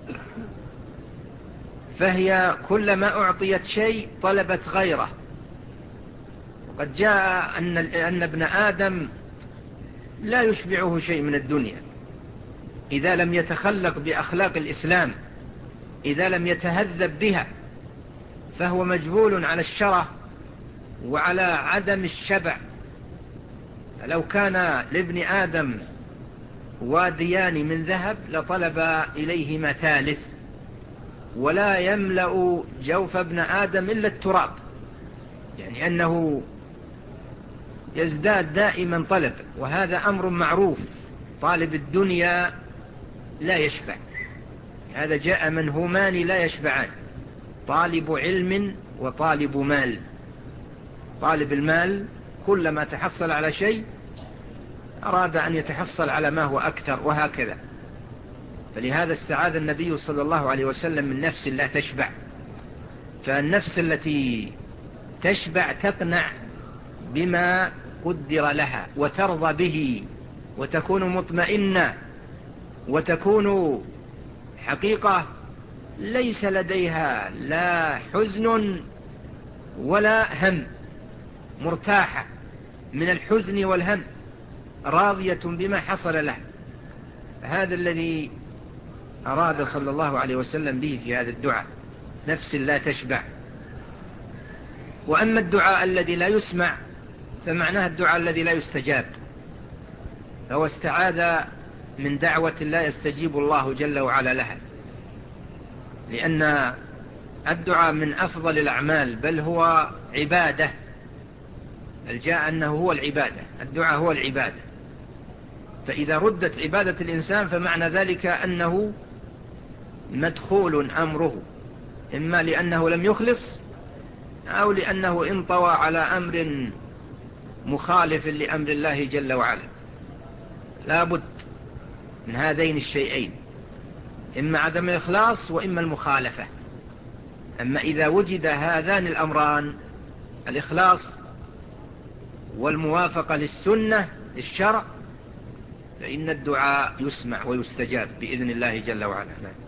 Speaker 2: فهي كلما أعطيت شيء طلبت غيره. وقد جاء أن, أن ابن آدم لا يشبعه شيء من الدنيا إذا لم يتخلق بأخلاق الإسلام، إذا لم يتهذب بها، فهو مجبول على الشره وعلى عدم الشبع. لو كان لابن آدم واديان من ذهب لطلب إليهما ثالث، ولا يملأ جوف ابن آدم إلا التراب، يعني أنه يزداد دائما طلب. وهذا أمر معروف، طالب الدنيا لا يشبع، هذا جاء منهومان لا يشبعان، طالب علم وطالب مال. طالب المال كلما تحصل على شيء أراد أن يتحصل على ما هو أكثر، وهكذا. فلهذا استعاذ النبي صلى الله عليه وسلم من نفس لا تشبع. فالنفس التي تشبع تقنع بما قدر لها وترضى به وتكون مطمئنة، وتكون حقيقة ليس لديها لا حزن ولا هم، مرتاحة من الحزن والهم، راضية بما حصل لها. هذا الذي أراد صلى الله عليه وسلم به في هذا الدعاء، نفس لا تشبع. وأما الدعاء الذي لا يسمع فمعناه الدعاء الذي لا يستجاب، فهو استعاذ من دعوة لا يستجيب الله جل وعلا لها، لأن الدعاء من أفضل الأعمال، بل هو عبادة، بل جاء أنه هو العبادة، الدعاء هو العبادة. فإذا ردت عبادة الإنسان فمعنى ذلك أنه مدخول أمره، إما لأنه لم يخلص أو لأنه انطوى على أمر مخالف لأمر الله جل وعلا. لا بد من هذين الشيئين، إما عدم الإخلاص وإما المخالفة. أما إذا وجد هذان الأمران، الإخلاص والموافقة للسنة للشرع، فإن الدعاء يسمع ويستجاب بإذن الله جل وعلا.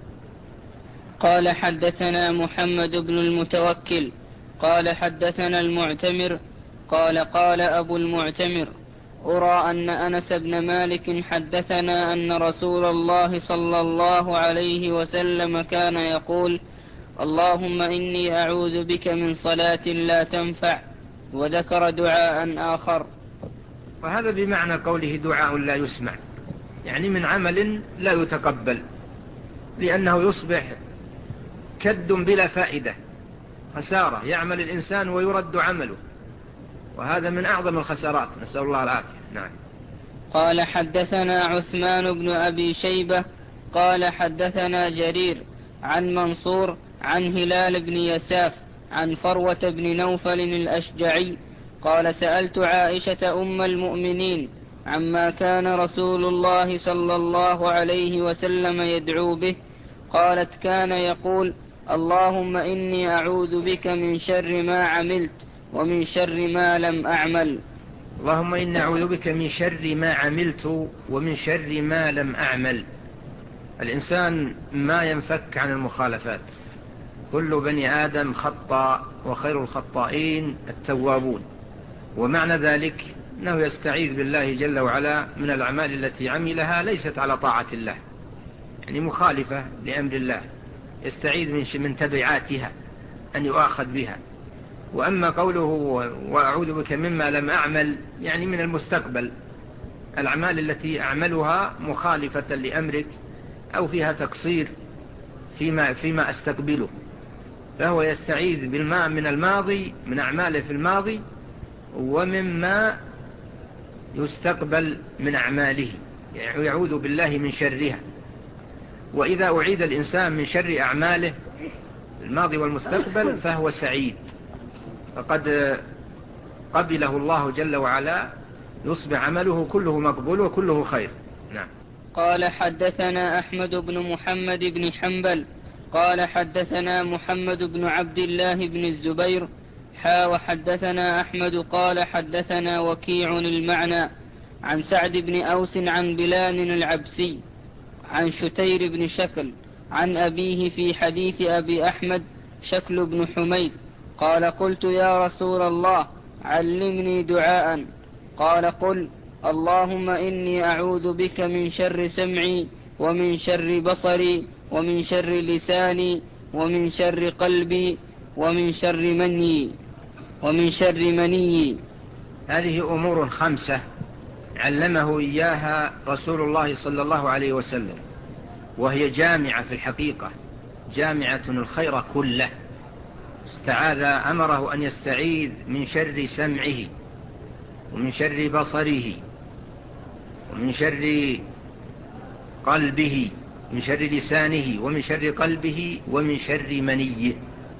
Speaker 1: قال حدثنا محمد بن المتوكل قال حدثنا المعتمر قال قال أبو المعتمر: أرى أن أنس بن مالك حدثنا أن رسول الله صلى الله عليه وسلم كان يقول: اللهم إني أعوذ بك من صلاة لا تنفع، وذكر دعاء آخر.
Speaker 2: وهذا بمعنى قوله دعاء لا يسمع، يعني من عمل لا يتقبل، لأنه يصبح كد بلا فائدة، خسارة، يعمل الإنسان ويرد عمله، وهذا من أعظم الخسارات، نسأل الله العافية. نعم.
Speaker 1: قال حدثنا عثمان بن أبي شيبة قال حدثنا جرير عن منصور عن هلال بن يساف عن فروة بن نوفل الأشجعي قال: سألت عائشة أم المؤمنين عما كان رسول الله صلى الله عليه وسلم يدعو به، قالت: كان يقول: اللهم إني أعوذ بك من شر ما عملت ومن شر ما لم أعمل.
Speaker 2: اللهم إني أعوذ بك من شر ما عملت ومن شر ما لم أعمل. الإنسان ما ينفك عن المخالفات، كل بني آدم خطاء وخير الخطائين التوابون، ومعنى ذلك أنه يستعيذ بالله جل وعلا من الأعمال التي عملها ليست على طاعة الله، يعني مخالفة لأمر الله، يستعيذ من تبعاتها أن يؤاخذ بها. وأما قوله وأعوذ بك مما لم أعمل، يعني من المستقبل، الأعمال التي أعملها مخالفة لأمرك أو فيها تقصير فيما, فيما أستقبله، فهو يستعيذ بالماء من الماضي، من أعماله في الماضي، ومما يستقبل من أعماله، يعني يعوذ بالله من شرها. وإذا أعيد الإنسان من شر أعماله في الماضي والمستقبل فهو سعيد، فقد قبله الله جل وعلا، يصبح عمله كله مقبول وكله خير. نعم.
Speaker 1: قال حدثنا أحمد بن محمد بن حنبل قال حدثنا محمد بن عبد الله بن الزبير حا وحدثنا أحمد قال حدثنا وكيع المعنى عن سعد بن أوس عن بلال العبسي عن شتير بن شكل عن أبيه في حديث أبي أحمد شكل بن حميد قال: قلت يا رسول الله علمني دعاء، قال: قل: اللهم إني أعوذ بك من شر سمعي ومن شر بصري ومن شر لساني ومن شر قلبي ومن شر مني ومن شر مني.
Speaker 2: هذه أمور خمسة علمه إياها رسول الله صلى الله عليه وسلم، وهي جامعة في الحقيقة، جامعة الخير كله. استعاذ، أمره أن يستعيذ من شر سمعه ومن شر بصره ومن شر قلبه، من شر لسانه ومن شر قلبه ومن شر منيه.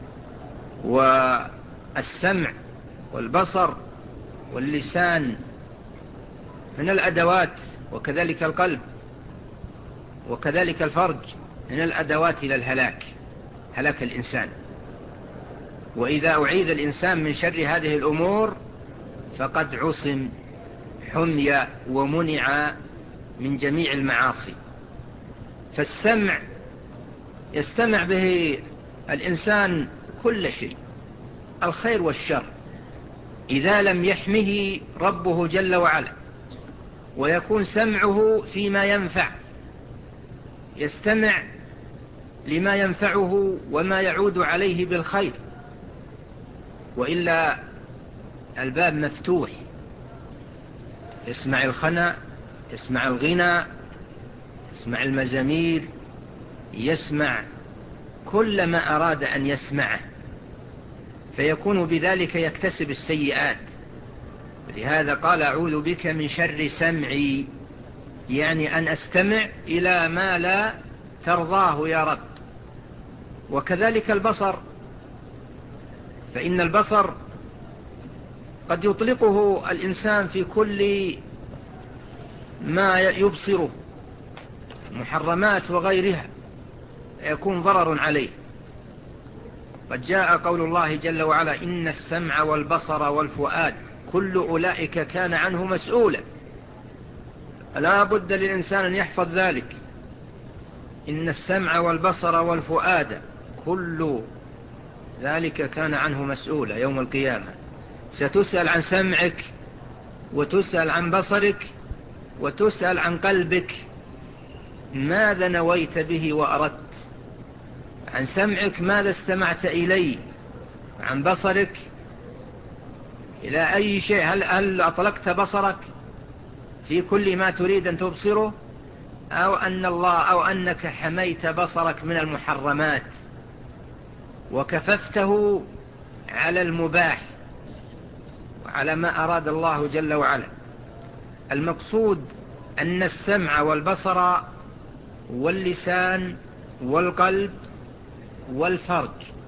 Speaker 2: والسمع والبصر واللسان من الأدوات، وكذلك القلب وكذلك الفرج من الأدوات إلى الهلاك، هلاك الإنسان. وإذا أعيد الإنسان من شر هذه الأمور فقد عصم، حمي ومنع من جميع المعاصي. فالسمع يستمع به الإنسان كل شيء، الخير والشر، إذا لم يحمه ربه جل وعلا ويكون سمعه فيما ينفع، يستمع لما ينفعه وما يعود عليه بالخير، وإلا الباب مفتوح، يسمع الخنا، يسمع الغنى، يسمع المزامير، يسمع كل ما أراد أن يسمعه، فيكون بذلك يكتسب السيئات. لهذا قال أعوذ بك من شر سمعي، يعني أن أستمع إلى ما لا ترضاه يا رب. وكذلك البصر، فإن البصر قد يطلقه الإنسان في كل ما يبصره، محرمات وغيرها، يكون ضرر عليه. قد جاء قول الله جل وعلا إن السمع والبصر والفؤاد كل أولئك كان عنه مسؤولا. لا بد للإنسان أن يحفظ ذلك، إن السمع والبصر والفؤاد كل ذلك كان عنه مسؤولا يوم القيامة. ستسأل عن سمعك، وتسأل عن بصرك، وتسأل عن قلبك، ماذا نويت به وأردت؟ عن سمعك ماذا استمعت إليه؟ عن بصرك إلى أي شيء، هل, هل أطلقت بصرك في كل ما تريد أن تبصره، أو أن الله أو أنك حميت بصرك من المحرمات وكففته على المباح وعلى ما أراد الله جل وعلا. المقصود أن السمع والبصر واللسان والقلب والفرج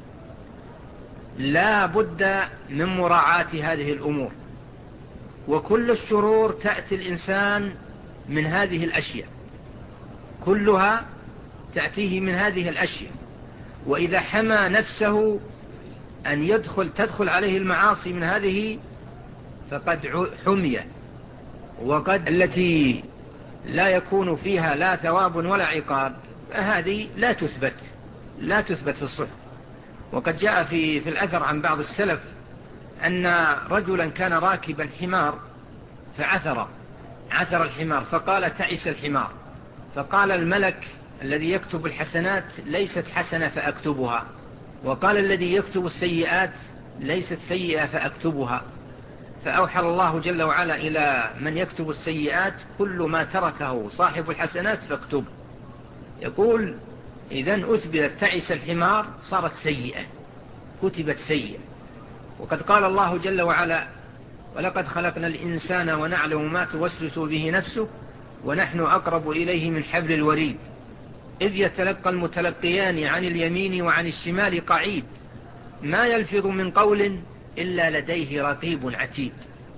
Speaker 2: لا بد من مراعاة هذه الأمور، وكل الشرور تأتي الإنسان من هذه الأشياء، كلها تأتيه من هذه الأشياء. وإذا حمى نفسه أن يدخل تدخل عليه المعاصي من هذه فقد حمي، وقد التي لا يكون فيها لا ثواب ولا عقاب فهذه لا تثبت لا تثبت في الصحف. وقد جاء في في الأثر عن بعض السلف أن رجلا كان راكبا حمار فعثر عثر الحمار، فقال تعس الحمار، فقال الملك الذي يكتب الحسنات ليست حسنة فأكتبها، وقال الذي يكتب السيئات ليست سيئة فأكتبها، فأوحى الله جل وعلا إلى من يكتب السيئات كل ما تركه صاحب الحسنات فاكتب. يقول إذن أثبت تعس الحمار صارت سيئة، كتبت سيئة. وقد قال الله جل وعلا ولقد خلقنا الإنسان ونعلم ما توسوس به نفسه ونحن أقرب إليه من حبل الوريد إذ يتلقى المتلقيان عن اليمين وعن الشمال قعيد ما يلفظ من قول إلا لديه رقيب عتيد.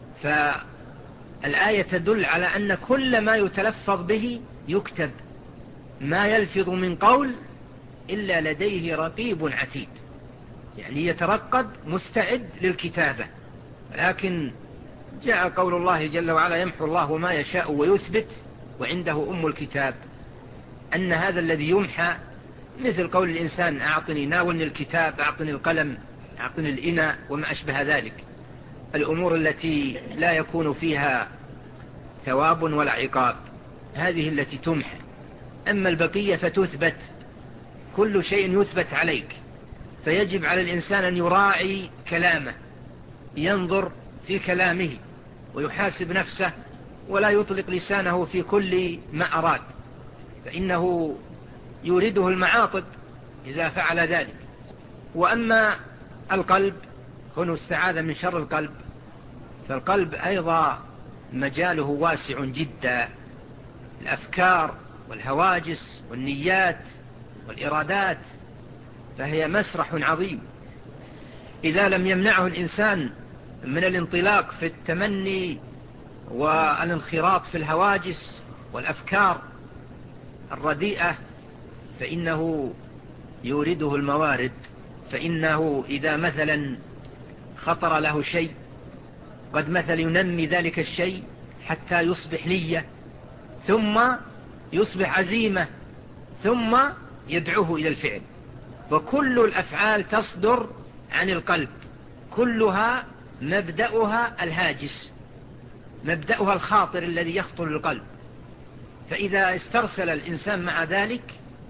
Speaker 2: فالآية تدل على أن كل ما يتلفظ به يكتب، ما يلفظ من قول إلا لديه رقيب عتيد، يعني يترقب مستعد للكتابة. لكن جاء قول الله جل وعلا يمحو الله ما يشاء ويثبت وعنده أم الكتاب، أن هذا الذي يمحى مثل قول الإنسان أعطني ناولني الكتاب، أعطني القلم، أعطني الإناء وما أشبه ذلك، الأمور التي لا يكون فيها ثواب ولا عقاب هذه التي تمحى. أما البقية فتثبت، كل شيء يثبت عليك، فيجب على الإنسان أن يراعي كلامه، ينظر في كلامه ويحاسب نفسه ولا يطلق لسانه في كل ما أراد، فإنه يورده المعاطب إذا فعل ذلك. وأما القلب كونه استعاذ من شر القلب، فالقلب أيضا مجاله واسع جدا، الأفكار والهواجس والنيات والإرادات، فهي مسرح عظيم. إذا لم يمنعه الإنسان من الانطلاق في التمني والانخراط في الهواجس والأفكار الرديئة فإنه يورده الموارد. فإنه إذا مثلا خطر له شيء قد مثل ينمي ذلك الشيء حتى يصبح نية، ثم يصبح عزيمة، ثم يدعوه إلى الفعل. فكل الأفعال تصدر عن القلب، كلها مبدأها الهاجس، مبدأها الخاطر الذي يخطر القلب. فإذا استرسل الإنسان مع ذلك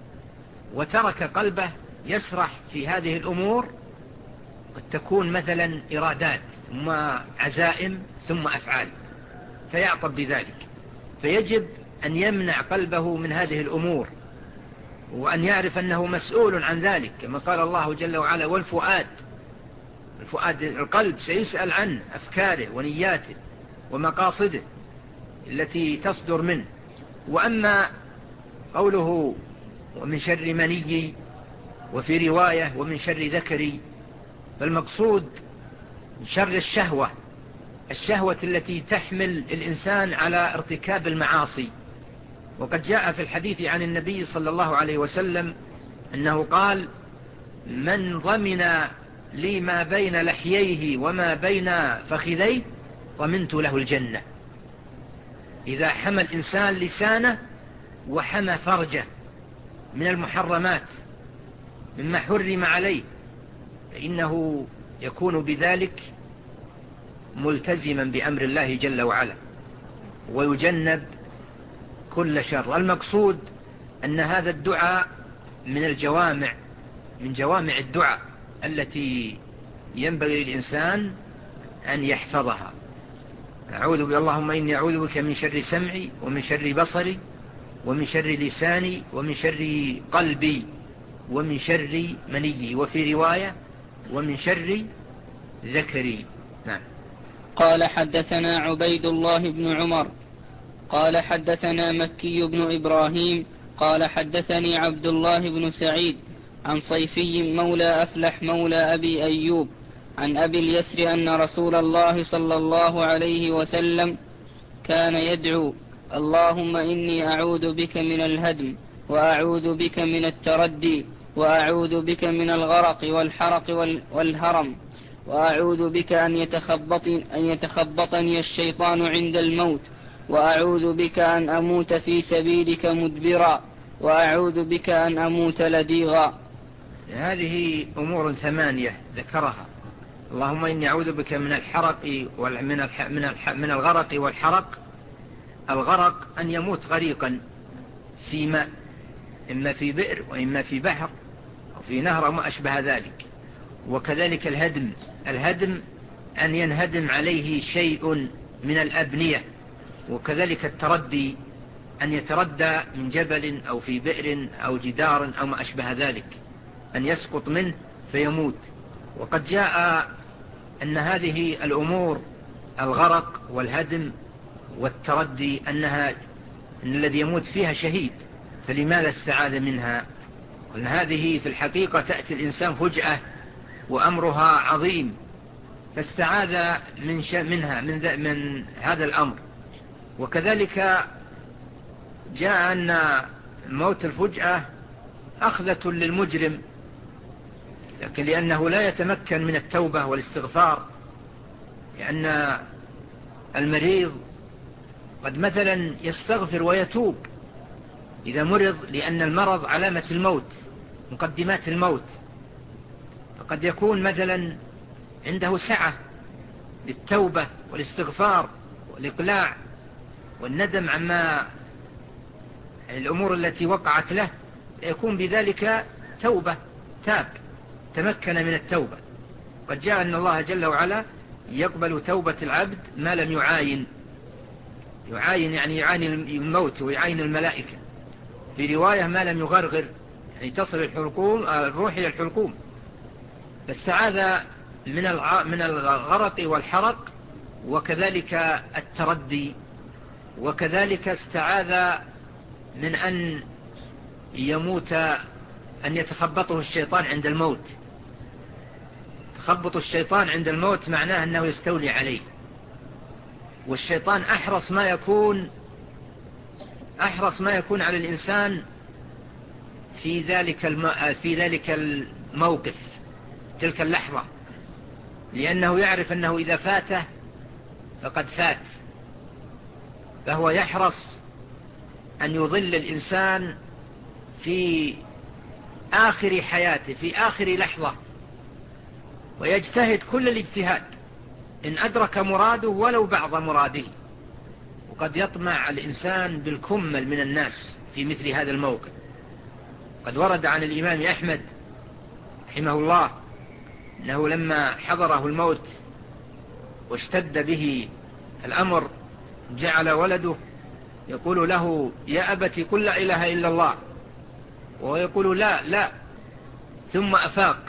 Speaker 2: وترك قلبه يسرح في هذه الأمور، قد تكون مثلا إرادات ثم عزائم ثم أفعال، فيعطب بذلك. فيجب أن يمنع قلبه من هذه الأمور، وأن يعرف أنه مسؤول عن ذلك، كما قال الله جل وعلا: والفؤاد. الفؤاد القلب سيسأل عن أفكاره ونياته ومقاصده التي تصدر منه. وأما قوله ومن شر مني، وفي رواية ومن شر ذكري، فالمقصود شر الشهوة، الشهوة التي تحمل الإنسان على ارتكاب المعاصي. وقد جاء في الحديث عن النبي صلى الله عليه وسلم أنه قال: من ضمن لي ما بين لحييه وما بين فخذيه ضمنت له الجنة. إذا حمى الإنسان لسانه وحمى فرجه من المحرمات مما حرم عليه، فإنه يكون بذلك ملتزما بأمر الله جل وعلا، ويجنب كل شر. المقصود أن هذا الدعاء من الجوامع، من جوامع الدعاء التي ينبغي للإنسان أن يحفظها. أعوذ بك اللهم إني أعوذ بك من شر سمعي ومن شر بصري ومن شر لساني ومن شر قلبي ومن شر مني، وفي رواية ومن شر ذكري. نعم.
Speaker 1: قال حدثنا عبيد الله بن عمر قال حدثنا مكي بن إبراهيم قال حدثني عبد الله بن سعيد عن صيفي مولى أفلح مولى أبي أيوب عن أبي اليسر أن رسول الله صلى الله عليه وسلم كان يدعو: اللهم إني أعوذ بك من الهدم، وأعوذ بك من التردي، وأعوذ بك من الغرق والحرق والهرم، وأعوذ بك أن يتخبطني, أن يتخبطني الشيطان عند الموت، وأعوذ بك أن أموت في سبيلك مدبرا، وأعوذ بك أن أموت لديغا.
Speaker 2: هذه أمور ثمانية ذكرها. اللهم إني أعوذ بك من الحرق ومن من الغرق والحرق. الغرق أن يموت غريقا في ماء، إما في بئر وإما في بحر أو في نهر أو ما أشبه ذلك. وكذلك الهدم، الهدم أن ينهدم عليه شيء من الأبنية. وكذلك التردي أن يتردى من جبل أو في بئر أو جدار أو ما أشبه ذلك، أن يسقط منه فيموت. وقد جاء أن هذه الأمور الغرق والهدم والتردي أنها أن الذي يموت فيها شهيد، فلماذا استعاذ منها؟ وأن هذه في الحقيقة تأتي الإنسان فجأة وأمرها عظيم، فاستعاذ من منها من, من هذا الأمر. وكذلك جاء أن موت الفجأة أخذة للمجرم، لكن لأنه لا يتمكن من التوبة والاستغفار، لأن المريض قد مثلا يستغفر ويتوب إذا مرض، لأن المرض علامة الموت، مقدمات الموت. فقد يكون مثلا عنده سعة للتوبة والاستغفار والإقلاع والندم عما الأمور التي وقعت له، يكون بذلك توبة، تاب، تمكن من التوبة. قد جاء أن الله جل وعلا يقبل توبة العبد ما لم يعاين، يعاين يعني يعاين الموت ويعاين الملائكة. في رواية ما لم يغرغر، يعني تصل الحلقوم الروح إلى الحلقوم. فاستعاذ من من الغرق والحرق، وكذلك التردي، وكذلك استعاذ من أن يموت، أن يتخبطه الشيطان عند الموت. تخبط الشيطان عند الموت معناه أنه يستولي عليه، والشيطان أحرص ما يكون أحرص ما يكون على الإنسان في ذلك الم... في ذلك الموقف، تلك اللحظة، لأنه يعرف أنه إذا فاته فقد فات، فهو يحرص أن يضل الإنسان في آخر حياته في آخر لحظة، ويجتهد كل الاجتهاد إن أدرك مراده ولو بعض مراده. وقد يطمع الإنسان بالكمل من الناس في مثل هذا الموقف. قد ورد عن الإمام أحمد رحمه الله أنه لما حضره الموت واشتد به الأمر جعل ولده يقول له: يا أبت قل لا إله إلا الله، وهو يقول: لا لا. ثم أفاق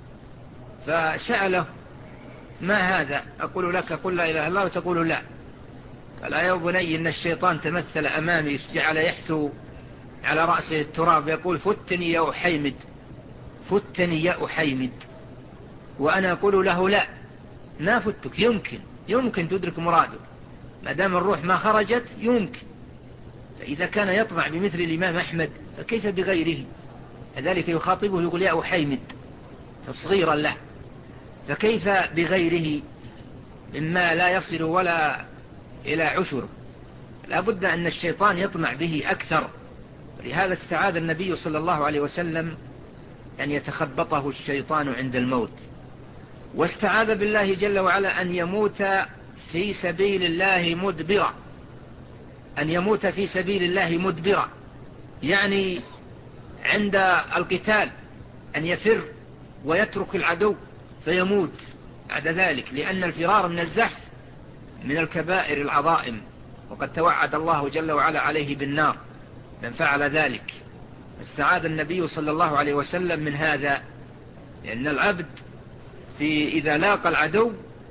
Speaker 2: فسأله: ما هذا؟ أقول لك قل لا إله إلا الله وتقول لا. قال: يا بني إن الشيطان تمثل أمامي جعل يحثو على رأسه التراب يقول: فتني يا أحيمد، فتني يا أحيمد. وأنا أقول له: لا، ما فتك، يمكن يمكن تدرك مرادك ما دام الروح ما خرجت، يمكن. فإذا كان يطمع بمثل الإمام أحمد فكيف بغيره؟ لذلك يخاطبه يقول: يا أحيمد تصغيرا له. فكيف بغيره مما لا يصل ولا إلى عشر؟ لا بد أن الشيطان يطمع به أكثر. ولهذا استعاذ النبي صلى الله عليه وسلم أن يتخبطه الشيطان عند الموت، واستعاذ بالله جل وعلا أن يموت في سبيل الله مدبرا، أن يموت في سبيل الله مدبرا، يعني عند القتال أن يفر ويترك العدو فيموت بعد ذلك، لأن الفرار من الزحف من الكبائر العظائم، وقد توعد الله جل وعلا عليه بالنار من فعل ذلك. استعاذ النبي صلى الله عليه وسلم من هذا، لأن العبد في إذا لاقى العدو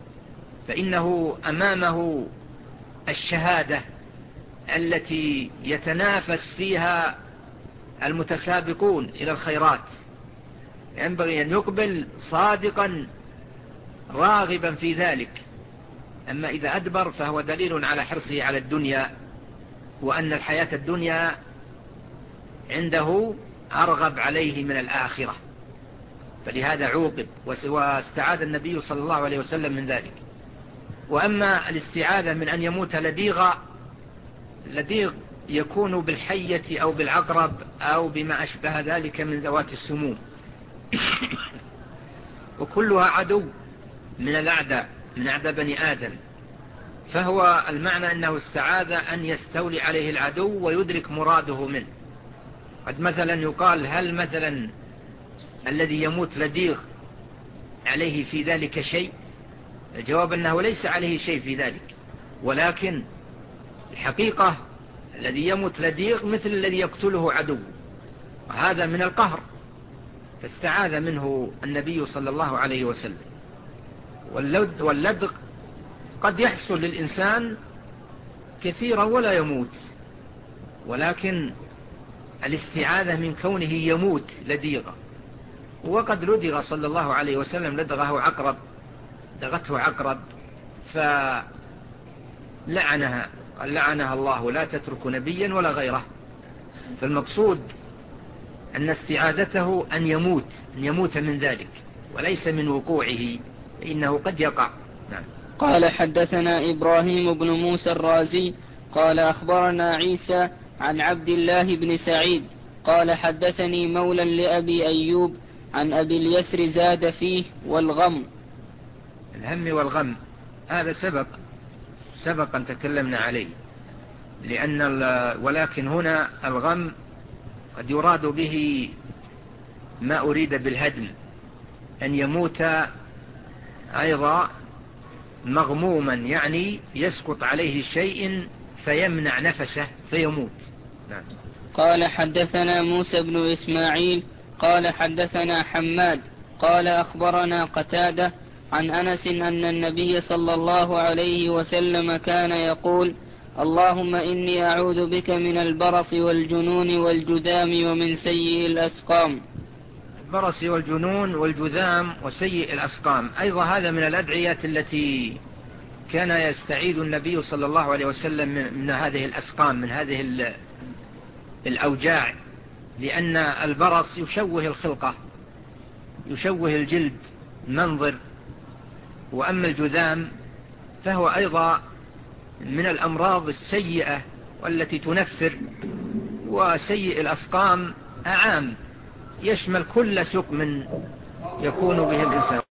Speaker 2: فإنه أمامه الشهادة التي يتنافس فيها المتسابقون إلى الخيرات، ينبغي أن يقبل صادقا راغبا في ذلك. أما إذا أدبر فهو دليل على حرصه على الدنيا، وأن الحياة الدنيا عنده أرغب عليه من الآخرة، فلهذا عوقب واستعاذ النبي صلى الله عليه وسلم من ذلك. وأما الاستعاذة من أن يموت لديغا، لديغ يكون بالحية أو بالعقرب أو بما أشبه ذلك من ذوات السموم وكلها عدو من الأعداء، من أعداء بني آدم. فهو المعنى أنه استعاذ أن يستولي عليه العدو ويدرك مراده منه. قد مثلا يقال: هل مثلا الذي يموت لديغ عليه في ذلك شيء؟ الجواب أنه ليس عليه شيء في ذلك، ولكن الحقيقة الذي يموت لديغ مثل الذي يقتله عدو، وهذا من القهر، فاستعاذ منه النبي صلى الله عليه وسلم. واللدغ قد يحصل للإنسان كثيرا ولا يموت، ولكن الاستعاذة من كونه يموت لديغا. وقد لدغ صلى الله عليه وسلم، لدغه عقرب، دغته عقرب فلعنها، لعنها الله: لا تترك نبيا ولا غيره. فالمقصود أن استعاذته أن يموت، أن يموت من ذلك، وليس من وقوعه، فإنه قد يقع. نعم.
Speaker 1: قال: حدثنا إبراهيم بن موسى الرازي قال أخبرنا عيسى عن عبد الله بن سعيد قال: حدثني مولى لأبي أيوب عن أبي اليسر زاد فيه والغم.
Speaker 2: الهم والغم هذا سبق سبق أن تكلمنا عليه، لأن ولكن هنا الغم قد يراد به ما أريد بالهدم، أن يموت أيضا مغموما، يعني يسقط عليه شيء فيمنع نفسه فيموت. نعم.
Speaker 1: قال: حدثنا موسى بن إسماعيل قال: حدثنا حماد قال: أخبرنا قتادة عن أنس أن النبي صلى الله عليه وسلم كان يقول: اللهم إني أعوذ بك من البرص والجنون والجذام ومن سيء الأسقام.
Speaker 2: البرص والجنون والجذام وسيء الأسقام أيضا هذا من الأدعية التي كان يستعيذ النبي صلى الله عليه وسلم من هذه الأسقام، من هذه الأوجاع، لأن البرص يشوه الخلقة، يشوه الجلد منظر. وأما الجذام فهو أيضا من الأمراض السيئة والتي تنفر. وسيء الأسقام أعام، يشمل كل سقم يكون به الإنسان.